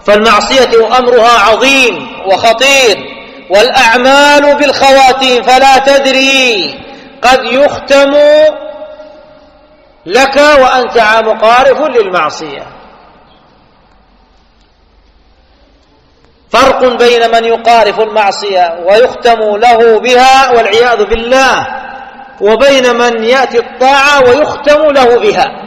فالمعصية أمرها عظيم وخطير، والأعمال بالخواتيم، فلا تدري قد يختم لك وأنت مقارف للمعصية. فرق بين من يقارف المعصية ويختم له بها والعياذ بالله، وبين من يأتي الطاعة ويختم له بها.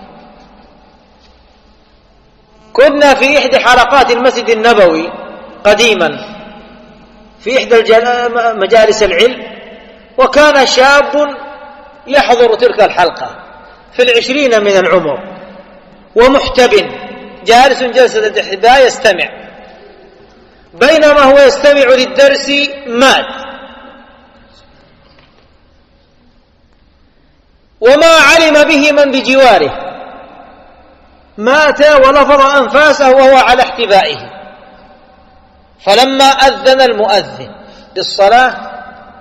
كنا في إحدى حلقات المسجد النبوي قديما في إحدى مجالس العلم، وكان شاب يحضر تلك الحلقة في 20 من العمر، ومحتب جالس جلسة الاحتباء يستمع. بينما هو يستمع للدرس مات، وما علم به من بجواره، مات ولفظ أنفاسه وهو على احتبائه. فلما أذن المؤذن بالصلاة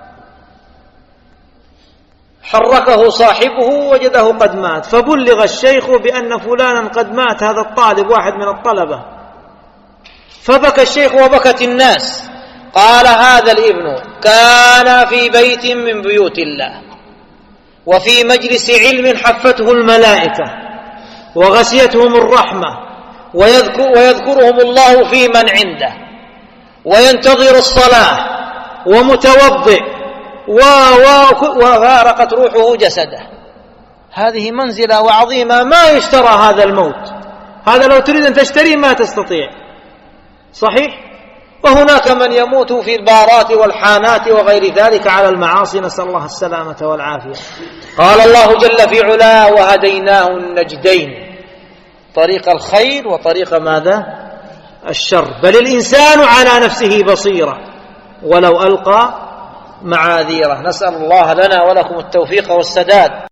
حركه صاحبه وجده قد مات، فبلغ الشيخ بأن فلانا قد مات، هذا الطالب واحد من الطلبة. فبكى الشيخ وبكت الناس. قال: هذا الابن كان في بيت من بيوت الله، وفي مجلس علم حفته الملائكة وغشيتهم الرحمة، ويذكرهم الله في من عنده، وينتظر الصلاة، ومتوضئ، وفارقت روحه جسده. هذه منزلة وعظيمة ما يشترى هذا الموت. هذا لو تريد أن تشتري ما تستطيع، صحيح؟ وهناك من يموت في البارات والحانات وغير ذلك على المعاصي، نسأل الله السلامة والعافية. قال الله جل في علاه: وهديناه النجدين، طريق الخير وطريق ماذا؟ الشر. بل الإنسان على نفسه بصيرة ولو ألقى معاذيره. نسأل الله لنا ولكم التوفيق والسداد.